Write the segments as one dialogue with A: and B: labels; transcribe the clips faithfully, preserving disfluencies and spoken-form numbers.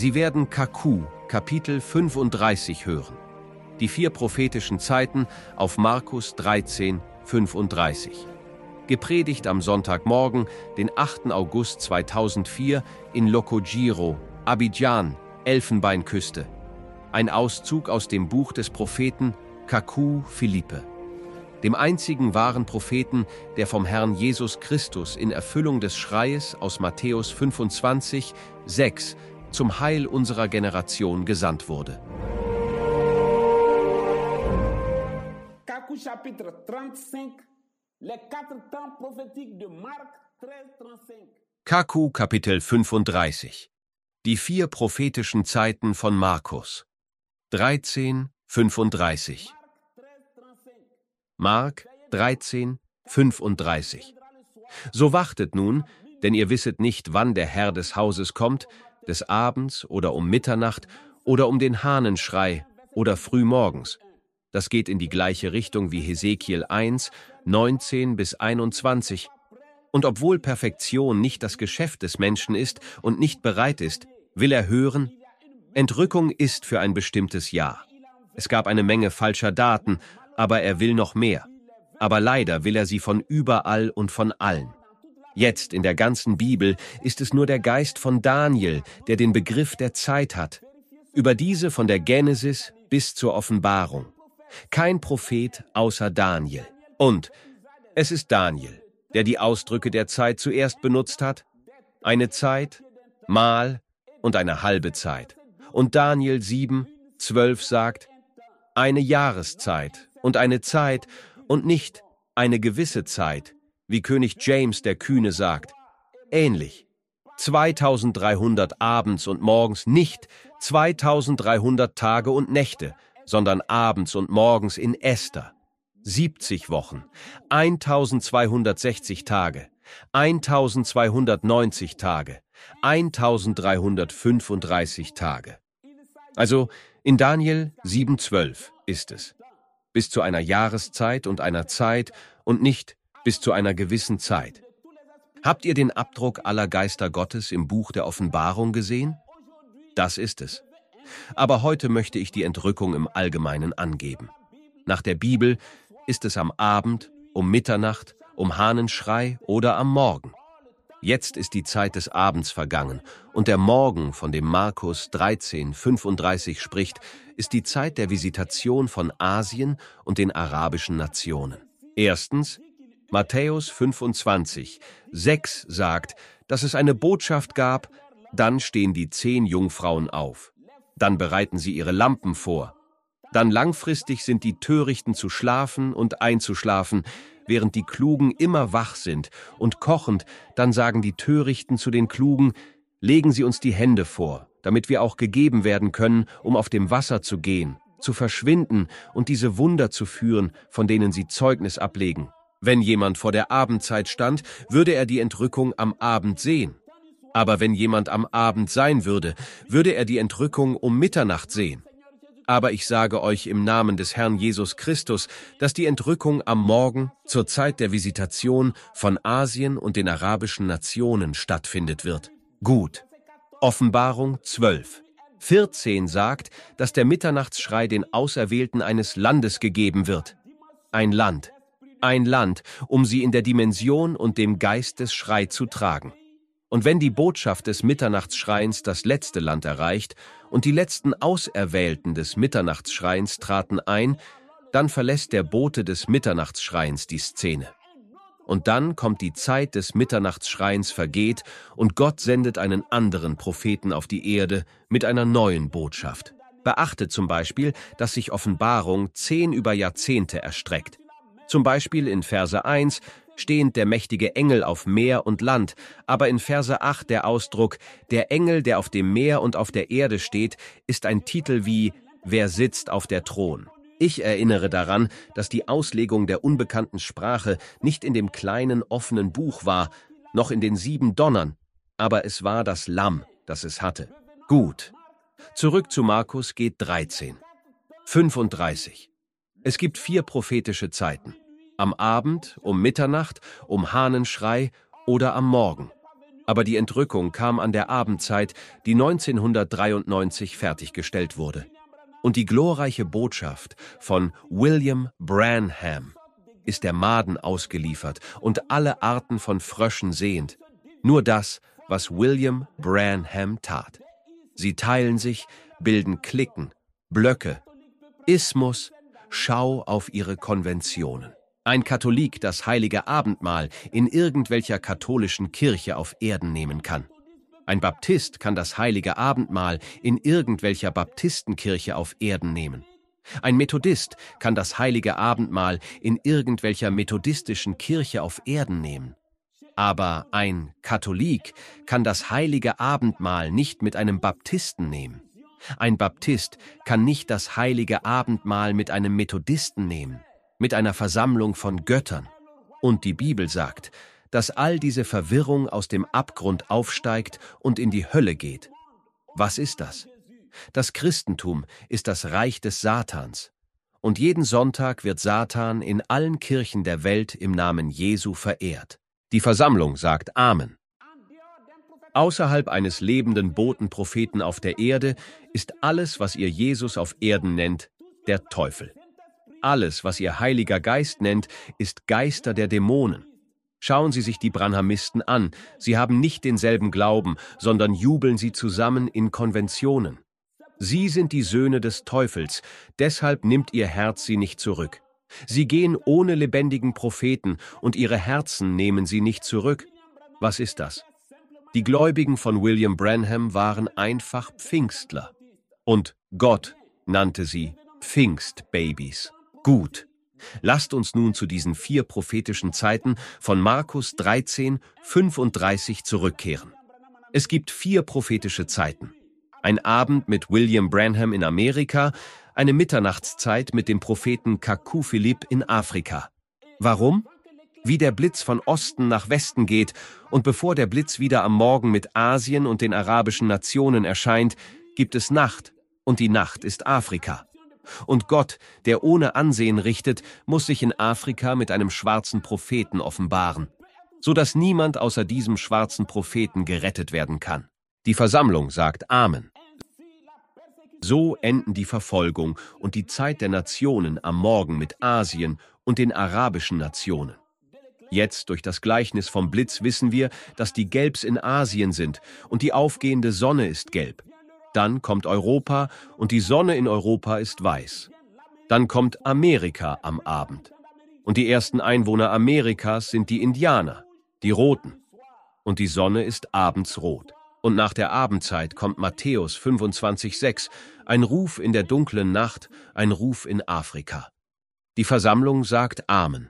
A: Sie werden Kaku, Kapitel fünfunddreißig hören. Die vier prophetischen Zeiten auf Markus dreizehn, fünfunddreißig. Gepredigt am Sonntagmorgen, den achten August zweitausendvier in Lokojiro, Abidjan, Elfenbeinküste. Ein Auszug aus dem Buch des Propheten Kaku Philippe, dem einzigen wahren Propheten, der vom Herrn Jesus Christus in Erfüllung des Schreies aus Matthäus fünfundzwanzig, sechs zum Heil unserer Generation gesandt wurde.
B: Kaku chapitre trente-cinq, les quatre temps prophétiques de Marc treize trente-cinq.
A: Kaku Kapitel fünfunddreißig. Die vier prophetischen Zeiten von Markus. dreizehn, fünfunddreißig. Mark dreizehn, fünfunddreißig. So wachtet nun, denn ihr wisset nicht, wann der Herr des Hauses kommt, des Abends oder um Mitternacht oder um den Hahnenschrei oder frühmorgens. Das geht in die gleiche Richtung wie Hesekiel eins, neunzehn bis einundzwanzig. Und obwohl Perfektion nicht das Geschäft des Menschen ist und nicht bereit ist, will er hören, Entrückung ist für ein bestimmtes Jahr. Es gab eine Menge falscher Daten, aber er will noch mehr. Aber leider will er sie von überall und von allen. Jetzt in der ganzen Bibel ist es nur der Geist von Daniel, der den Begriff der Zeit hat. Über diese von der Genesis bis zur Offenbarung. Kein Prophet außer Daniel. Und es ist Daniel, der die Ausdrücke der Zeit zuerst benutzt hat. Eine Zeit, mal und eine halbe Zeit. Und Daniel sieben, zwölf sagt, eine Jahreszeit und eine Zeit und nicht eine gewisse Zeit, wie König James der Kühne sagt. Ähnlich. zweitausenddreihundert abends und morgens, nicht zweitausenddreihundert Tage und Nächte, sondern abends und morgens in Esther. siebzig Wochen, eintausendzweihundertsechzig Tage, eintausendzweihundertneunzig Tage, eintausenddreihundertfünfunddreißig Tage. Also in Daniel sieben zwölf ist es. Bis zu einer Jahreszeit und einer Zeit und nicht bis zu einer gewissen Zeit. Habt ihr den Abdruck aller Geister Gottes im Buch der Offenbarung gesehen? Das ist es. Aber heute möchte ich die Entrückung im Allgemeinen angeben. Nach der Bibel ist es am Abend, um Mitternacht, um Hahnenschrei oder am Morgen. Jetzt ist die Zeit des Abends vergangen und der Morgen, von dem Markus dreizehn, fünfunddreißig spricht, ist die Zeit der Visitation von Asien und den arabischen Nationen. Erstens, Matthäus fünfundzwanzig, sechs sagt, dass es eine Botschaft gab, dann stehen die zehn Jungfrauen auf. Dann bereiten sie ihre Lampen vor. Dann langfristig sind die Törichten zu schlafen und einzuschlafen, während die Klugen immer wach sind und kochend, dann sagen die Törichten zu den Klugen, legen Sie uns die Hände vor, damit wir auch gegeben werden können, um auf dem Wasser zu gehen, zu verschwinden und diese Wunder zu führen, von denen sie Zeugnis ablegen. Wenn jemand vor der Abendzeit stand, würde er die Entrückung am Abend sehen. Aber wenn jemand am Abend sein würde, würde er die Entrückung um Mitternacht sehen. Aber ich sage euch im Namen des Herrn Jesus Christus, dass die Entrückung am Morgen zur Zeit der Visitation von Asien und den arabischen Nationen stattfindet wird. Gut. Offenbarung zwölf. vierzehn sagt, dass der Mitternachtsschrei den Auserwählten eines Landes gegeben wird. Ein Land. Ein Land, um sie in der Dimension und dem Geist des Schrei zu tragen. Und wenn die Botschaft des Mitternachtsschreins das letzte Land erreicht und die letzten Auserwählten des Mitternachtsschreins traten ein, dann verlässt der Bote des Mitternachtsschreins die Szene. Und dann kommt die Zeit des Mitternachtsschreins vergeht und Gott sendet einen anderen Propheten auf die Erde mit einer neuen Botschaft. Beachtet zum Beispiel, dass sich Offenbarung zehn über Jahrzehnte erstreckt. Zum Beispiel in Verse eins stehend der mächtige Engel auf Meer und Land, aber in Verse acht der Ausdruck, der Engel, der auf dem Meer und auf der Erde steht, ist ein Titel wie Wer sitzt auf der Thron? Ich erinnere daran, dass die Auslegung der unbekannten Sprache nicht in dem kleinen offenen Buch war, noch in den sieben Donnern, aber es war das Lamm, das es hatte. Gut. Zurück zu Markus geht dreizehn. fünfunddreißig. Es gibt vier prophetische Zeiten. Am Abend, um Mitternacht, um Hahnenschrei oder am Morgen. Aber die Entrückung kam an der Abendzeit, die neunzehnhundertdreiundneunzig fertiggestellt wurde. Und die glorreiche Botschaft von William Branham ist der Maden ausgeliefert und alle Arten von Fröschen sehend. Nur das, was William Branham tat. Sie teilen sich, bilden Cliquen, Blöcke, Ismus, schau auf ihre Konventionen. Ein Katholik das heilige Abendmahl in irgendwelcher katholischen Kirche auf Erden nehmen kann. Ein Baptist kann das heilige Abendmahl in irgendwelcher Baptistenkirche auf Erden nehmen. Ein Methodist kann das heilige Abendmahl in irgendwelcher methodistischen Kirche auf Erden nehmen. Aber ein Katholik kann das heilige Abendmahl nicht mit einem Baptisten nehmen. Ein Baptist kann nicht das heilige Abendmahl mit einem Methodisten nehmen, mit einer Versammlung von Göttern. Und die Bibel sagt, dass all diese Verwirrung aus dem Abgrund aufsteigt und in die Hölle geht. Was ist das? Das Christentum ist das Reich des Satans. Und jeden Sonntag wird Satan in allen Kirchen der Welt im Namen Jesu verehrt. Die Versammlung sagt Amen. Außerhalb eines lebenden Botenpropheten auf der Erde ist alles, was ihr Jesus auf Erden nennt, der Teufel. Alles, was ihr Heiliger Geist nennt, ist Geister der Dämonen. Schauen Sie sich die Branhamisten an. Sie haben nicht denselben Glauben, sondern jubeln sie zusammen in Konventionen. Sie sind die Söhne des Teufels, deshalb nimmt ihr Herz sie nicht zurück. Sie gehen ohne lebendigen Propheten und ihre Herzen nehmen sie nicht zurück. Was ist das? Die Gläubigen von William Branham waren einfach Pfingstler. Und Gott nannte sie Pfingstbabys. Gut. Lasst uns nun zu diesen vier prophetischen Zeiten von Markus dreizehn, fünfunddreißig zurückkehren. Es gibt vier prophetische Zeiten. Ein Abend mit William Branham in Amerika, eine Mitternachtszeit mit dem Propheten Kaku Philipp in Afrika. Warum? Wie der Blitz von Osten nach Westen geht und bevor der Blitz wieder am Morgen mit Asien und den arabischen Nationen erscheint, gibt es Nacht und die Nacht ist Afrika. Und Gott, der ohne Ansehen richtet, muss sich in Afrika mit einem schwarzen Propheten offenbaren, sodass niemand außer diesem schwarzen Propheten gerettet werden kann. Die Versammlung sagt Amen. So enden die Verfolgung und die Zeit der Nationen am Morgen mit Asien und den arabischen Nationen. Jetzt durch das Gleichnis vom Blitz wissen wir, dass die Gelbs in Asien sind und die aufgehende Sonne ist gelb. Dann kommt Europa und die Sonne in Europa ist weiß. Dann kommt Amerika am Abend. Und die ersten Einwohner Amerikas sind die Indianer, die Roten. Und die Sonne ist abends rot. Und nach der Abendzeit kommt Matthäus fünfundzwanzig, sechs, ein Ruf in der dunklen Nacht, ein Ruf in Afrika. Die Versammlung sagt Amen.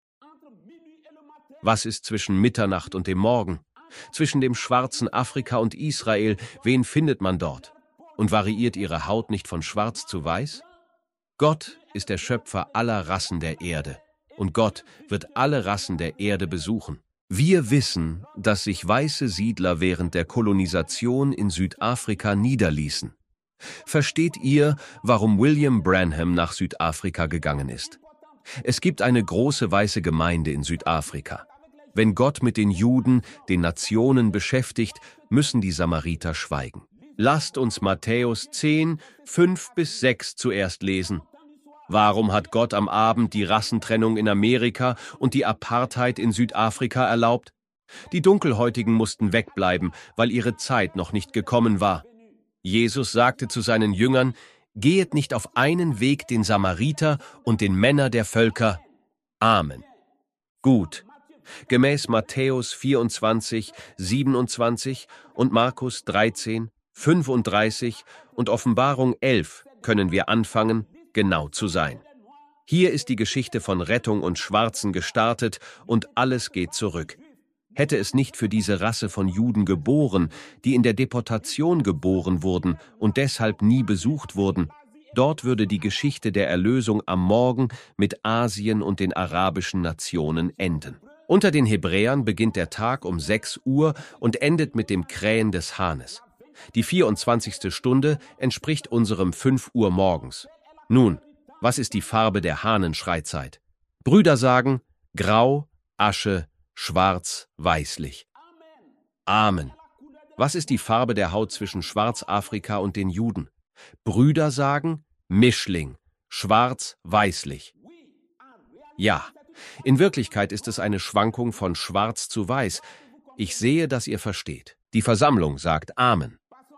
A: Was ist zwischen Mitternacht und dem Morgen? Zwischen dem schwarzen Afrika und Israel, wen findet man dort? Und variiert ihre Haut nicht von schwarz zu weiß? Gott ist der Schöpfer aller Rassen der Erde. Und Gott wird alle Rassen der Erde besuchen. Wir wissen, dass sich weiße Siedler während der Kolonisation in Südafrika niederließen. Versteht ihr, warum William Branham nach Südafrika gegangen ist? Es gibt eine große weiße Gemeinde in Südafrika. Wenn Gott mit den Juden, den Nationen beschäftigt, müssen die Samariter schweigen. Lasst uns Matthäus zehn, fünf bis sechs zuerst lesen. Warum hat Gott am Abend die Rassentrennung in Amerika und die Apartheid in Südafrika erlaubt? Die Dunkelhäutigen mussten wegbleiben, weil ihre Zeit noch nicht gekommen war. Jesus sagte zu seinen Jüngern, gehet nicht auf einen Weg den Samariter und den Männer der Völker. Amen. Gut. Gemäß Matthäus vierundzwanzig, siebenundzwanzig und Markus dreizehn, fünfunddreißig und Offenbarung elf können wir anfangen, genau zu sein. Hier ist die Geschichte von Rettung und Schwarzen gestartet und alles geht zurück. Hätte es nicht für diese Rasse von Juden geboren, die in der Deportation geboren wurden und deshalb nie besucht wurden, dort würde die Geschichte der Erlösung am Morgen mit Asien und den arabischen Nationen enden. Unter den Hebräern beginnt der Tag um sechs Uhr und endet mit dem Krähen des Hahnes. Die vierundzwanzigste Stunde entspricht unserem fünf Uhr morgens. Nun, was ist die Farbe der Hahnenschreizeit? Brüder sagen, grau, Asche, schwarz, weißlich. Amen. Was ist die Farbe der Haut zwischen Schwarzafrika und den Juden? Brüder sagen Mischling, schwarz-weißlich. Ja, in Wirklichkeit ist es eine Schwankung von schwarz zu weiß. Ich sehe, dass ihr versteht. Die Versammlung sagt Amen.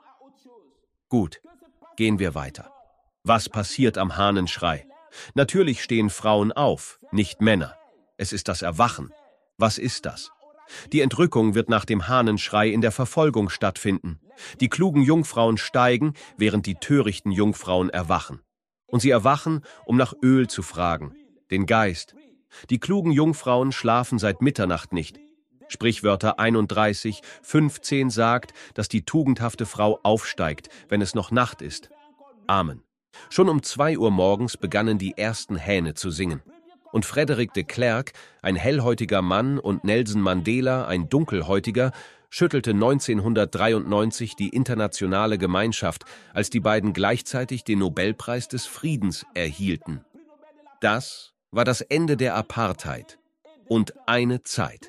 A: Gut, gehen wir weiter. Was passiert am Hahnenschrei? Natürlich stehen Frauen auf, nicht Männer. Es ist das Erwachen. Was ist das? Die Entrückung wird nach dem Hahnenschrei in der Verfolgung stattfinden. Die klugen Jungfrauen steigen, während die törichten Jungfrauen erwachen. Und sie erwachen, um nach Öl zu fragen, den Geist. Die klugen Jungfrauen schlafen seit Mitternacht nicht. Sprichwörter einunddreißig, fünfzehn sagt, dass die tugendhafte Frau aufsteigt, wenn es noch Nacht ist. Amen. Schon um zwei Uhr morgens begannen die ersten Hähne zu singen. Und Frederick de Klerk, ein hellhäutiger Mann, und Nelson Mandela, ein dunkelhäutiger, schüttelte neunzehnhundertdreiundneunzig die internationale Gemeinschaft, als die beiden gleichzeitig den Nobelpreis des Friedens erhielten. Das war das Ende der Apartheid und eine Zeit.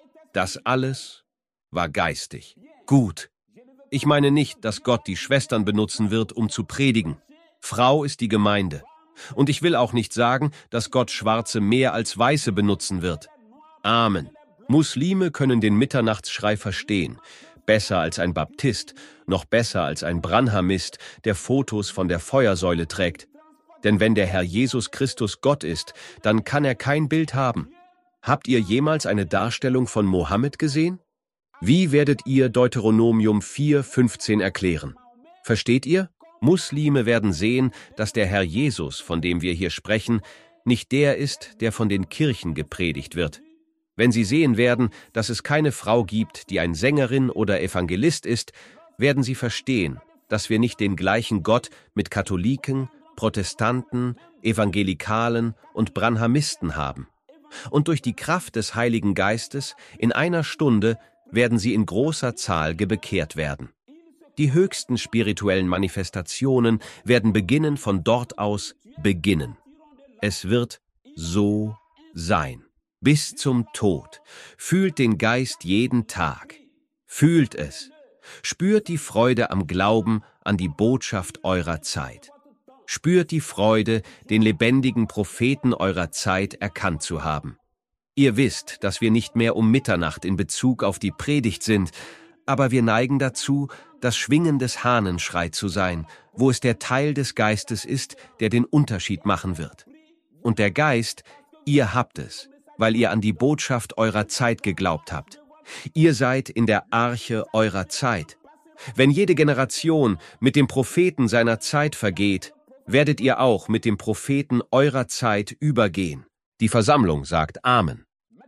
A: Das alles war geistig. Gut. Ich meine nicht, dass Gott die Schwestern benutzen wird, um zu predigen. Frau ist die Gemeinde. Und ich will auch nicht sagen, dass Gott Schwarze mehr als Weiße benutzen wird. Amen. Muslime können den Mitternachtsschrei verstehen. Besser als ein Baptist, noch besser als ein Branhamist, der Fotos von der Feuersäule trägt. Denn wenn der Herr Jesus Christus Gott ist, dann kann er kein Bild haben. Habt ihr jemals eine Darstellung von Mohammed gesehen? Wie werdet ihr Deuteronomium vier fünfzehn erklären? Versteht ihr? Muslime werden sehen, dass der Herr Jesus, von dem wir hier sprechen, nicht der ist, der von den Kirchen gepredigt wird. Wenn sie sehen werden, dass es keine Frau gibt, die ein Sängerin oder Evangelist ist, werden sie verstehen, dass wir nicht den gleichen Gott mit Katholiken, Protestanten, Evangelikalen und Branhamisten haben. Und durch die Kraft des Heiligen Geistes in einer Stunde werden sie in großer Zahl gebekehrt werden. Die höchsten spirituellen Manifestationen werden beginnen von dort aus beginnen. Es wird so sein. Bis zum Tod. Fühlt den Geist jeden Tag. Fühlt es. Spürt die Freude am Glauben an die Botschaft eurer Zeit. Spürt die Freude, den lebendigen Propheten eurer Zeit erkannt zu haben. Ihr wisst, dass wir nicht mehr um Mitternacht in Bezug auf die Predigt sind, aber wir neigen dazu, das Schwingen des Hahnenschrei zu sein, wo es der Teil des Geistes ist, der den Unterschied machen wird. Und der Geist, ihr habt es, weil ihr an die Botschaft eurer Zeit geglaubt habt. Ihr seid in der Arche eurer Zeit. Wenn jede Generation mit dem Propheten seiner Zeit vergeht, werdet ihr auch mit dem Propheten eurer Zeit übergehen. Die Versammlung sagt Amen.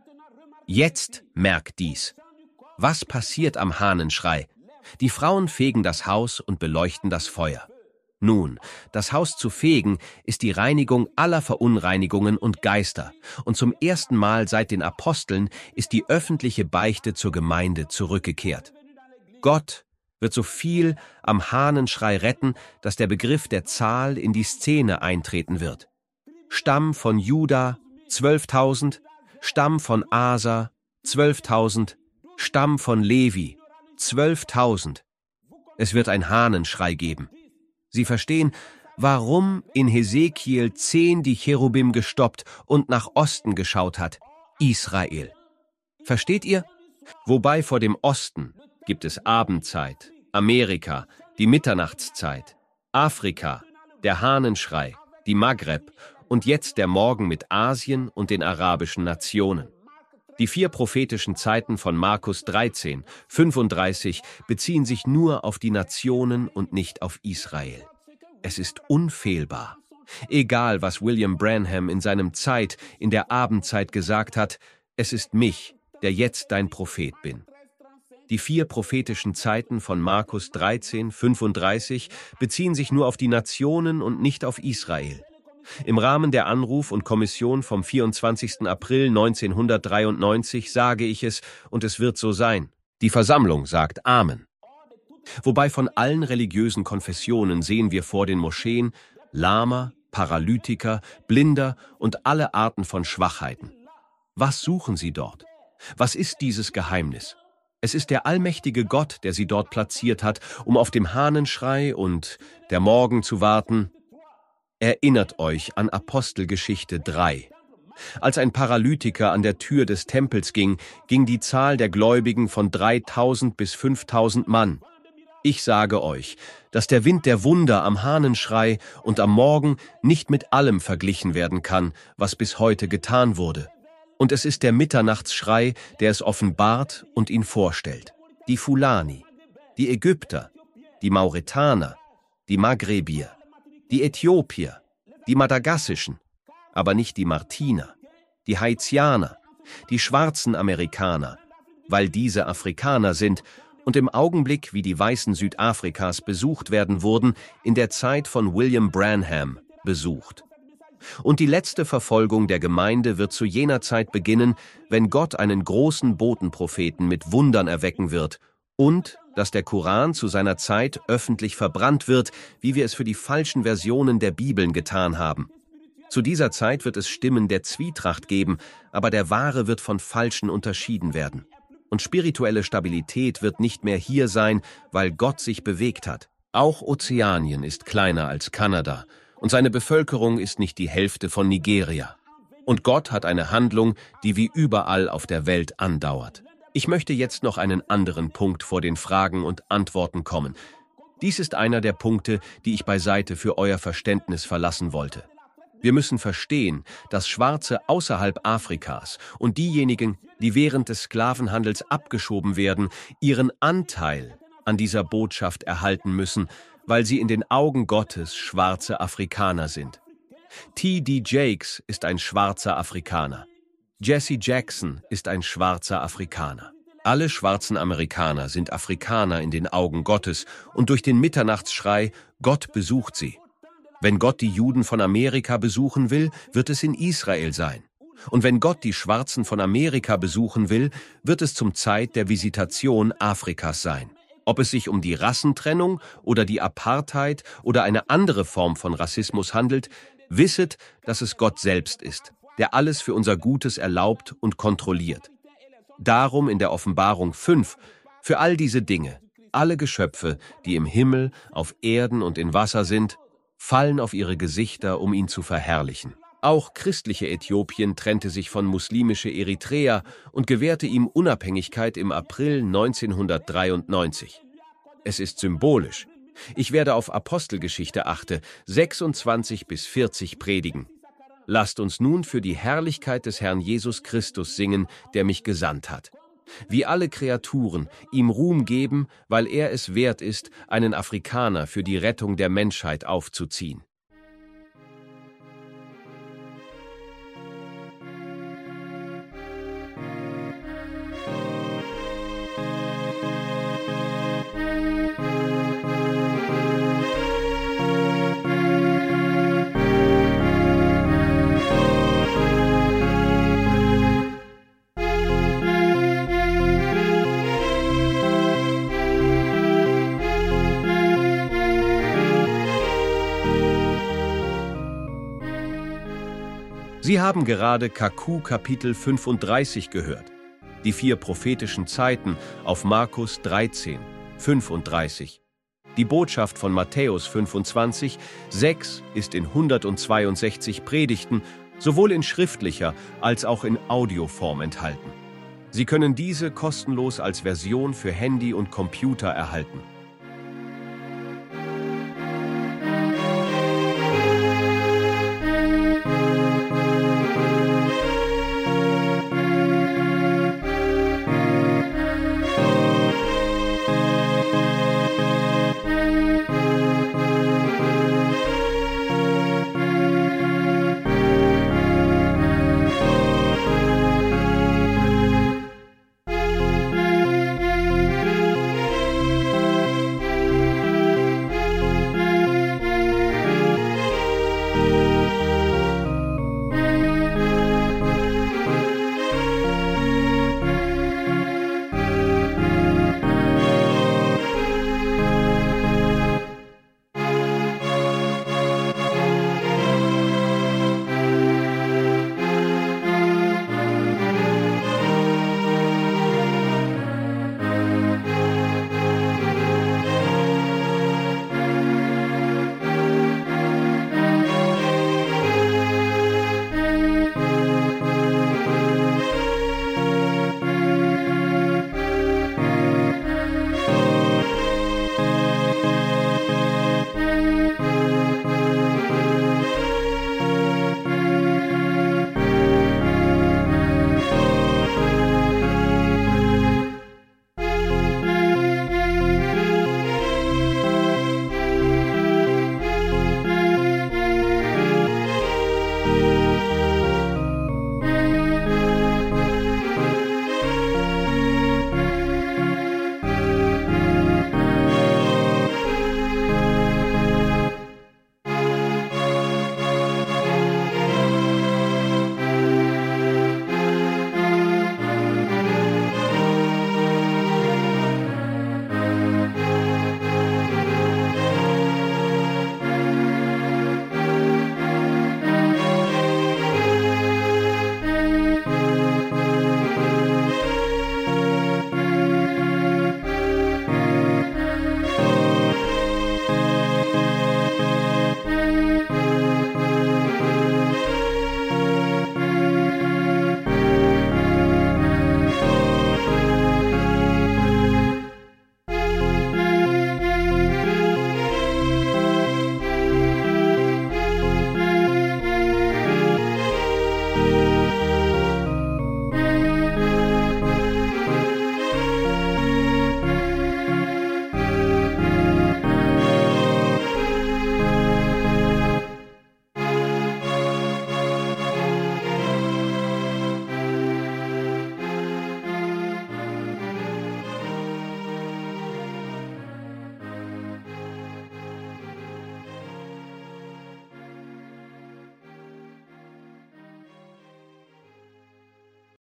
A: Jetzt merkt dies. Was passiert am Hahnenschrei? Die Frauen fegen das Haus und beleuchten das Feuer. Nun, das Haus zu fegen ist die Reinigung aller Verunreinigungen und Geister, und zum ersten Mal seit den Aposteln ist die öffentliche Beichte zur Gemeinde zurückgekehrt. Gott wird so viel am Hahnenschrei retten, dass der Begriff der Zahl in die Szene eintreten wird. Stamm von Juda, zwölftausend, Stamm von Asa, zwölftausend, Stamm von Levi, zwölftausend. Es wird ein Hahnenschrei geben. Sie verstehen, warum in Hesekiel zehn die Cherubim gestoppt und nach Osten geschaut hat. Israel. Versteht ihr? Wobei vor dem Osten gibt es Abendzeit, Amerika, die Mitternachtszeit, Afrika, der Hahnenschrei, die Maghreb und jetzt der Morgen mit Asien und den arabischen Nationen. Die vier prophetischen Zeiten von Markus dreizehn, fünfunddreißig beziehen sich nur auf die Nationen und nicht auf Israel. Es ist unfehlbar. Egal, was William Branham in seinem Zeit in der Abendzeit gesagt hat, es ist mich, der jetzt dein Prophet bin. Die vier prophetischen Zeiten von Markus dreizehn, fünfunddreißig beziehen sich nur auf die Nationen und nicht auf Israel. Im Rahmen der Anruf und Kommission vom vierundzwanzigsten April neunzehnhundertdreiundneunzig sage ich es, und es wird so sein. Die Versammlung sagt Amen. Wobei von allen religiösen Konfessionen sehen wir vor den Moscheen Lama, Paralytiker, Blinder und alle Arten von Schwachheiten. Was suchen sie dort? Was ist dieses Geheimnis? Es ist der allmächtige Gott, der sie dort platziert hat, um auf dem Hahnenschrei und der Morgen zu warten. Erinnert euch an Apostelgeschichte drei. Als ein Paralytiker an der Tür des Tempels ging, ging die Zahl der Gläubigen von dreitausend bis fünftausend Mann. Ich sage euch, dass der Wind der Wunder am Hahnenschrei und am Morgen nicht mit allem verglichen werden kann, was bis heute getan wurde. Und es ist der Mitternachtsschrei, der es offenbart und ihn vorstellt. Die Fulani, die Ägypter, die Mauretaner, die Maghrebier, die Äthiopier, die Madagassischen, aber nicht die Martiner, die Haitianer, die schwarzen Amerikaner, weil diese Afrikaner sind und im Augenblick wie die Weißen Südafrikas besucht werden wurden, in der Zeit von William Branham besucht. Und die letzte Verfolgung der Gemeinde wird zu jener Zeit beginnen, wenn Gott einen großen Botenpropheten mit Wundern erwecken wird und dass der Koran zu seiner Zeit öffentlich verbrannt wird, wie wir es für die falschen Versionen der Bibeln getan haben. Zu dieser Zeit wird es Stimmen der Zwietracht geben, aber der Wahre wird von Falschen unterschieden werden. Und spirituelle Stabilität wird nicht mehr hier sein, weil Gott sich bewegt hat. Auch Ozeanien ist kleiner als Kanada und seine Bevölkerung ist nicht die Hälfte von Nigeria. Und Gott hat eine Handlung, die wie überall auf der Welt andauert. Ich möchte jetzt noch einen anderen Punkt vor den Fragen und Antworten kommen. Dies ist einer der Punkte, die ich beiseite für euer Verständnis verlassen wollte. Wir müssen verstehen, dass Schwarze außerhalb Afrikas und diejenigen, die während des Sklavenhandels abgeschoben werden, ihren Anteil an dieser Botschaft erhalten müssen, weil sie in den Augen Gottes schwarze Afrikaner sind. T D Jakes ist ein schwarzer Afrikaner. Jesse Jackson ist ein schwarzer Afrikaner. Alle schwarzen Amerikaner sind Afrikaner in den Augen Gottes und durch den Mitternachtsschrei Gott besucht sie. Wenn Gott die Juden von Amerika besuchen will, wird es in Israel sein. Und wenn Gott die Schwarzen von Amerika besuchen will, wird es zum Zeit der Visitation Afrikas sein. Ob es sich um die Rassentrennung oder die Apartheid oder eine andere Form von Rassismus handelt, wisset, dass es Gott selbst ist, der alles für unser Gutes erlaubt und kontrolliert. Darum in der Offenbarung fünf, für all diese Dinge, alle Geschöpfe, die im Himmel, auf Erden und in Wasser sind, fallen auf ihre Gesichter, um ihn zu verherrlichen. Auch christliche Äthiopien trennte sich von muslimische Eritrea und gewährte ihm Unabhängigkeit im April neunzehnhundertdreiundneunzig. Es ist symbolisch. Ich werde auf Apostelgeschichte achte, sechsundzwanzig bis vierzig predigen. Lasst uns nun für die Herrlichkeit des Herrn Jesus Christus singen, der mich gesandt hat. Wie alle Kreaturen ihm Ruhm geben, weil er es wert ist, einen Afrikaner für die Rettung der Menschheit aufzuziehen. Sie haben gerade Kaku Kapitel fünfunddreißig gehört, die vier prophetischen Zeiten auf Markus dreizehn, fünfunddreißig. Die Botschaft von Matthäus fünfundzwanzig, sechs ist in hundertzweiundsechzig Predigten, sowohl in schriftlicher als auch in Audioform enthalten. Sie können diese kostenlos als Version für Handy und Computer erhalten.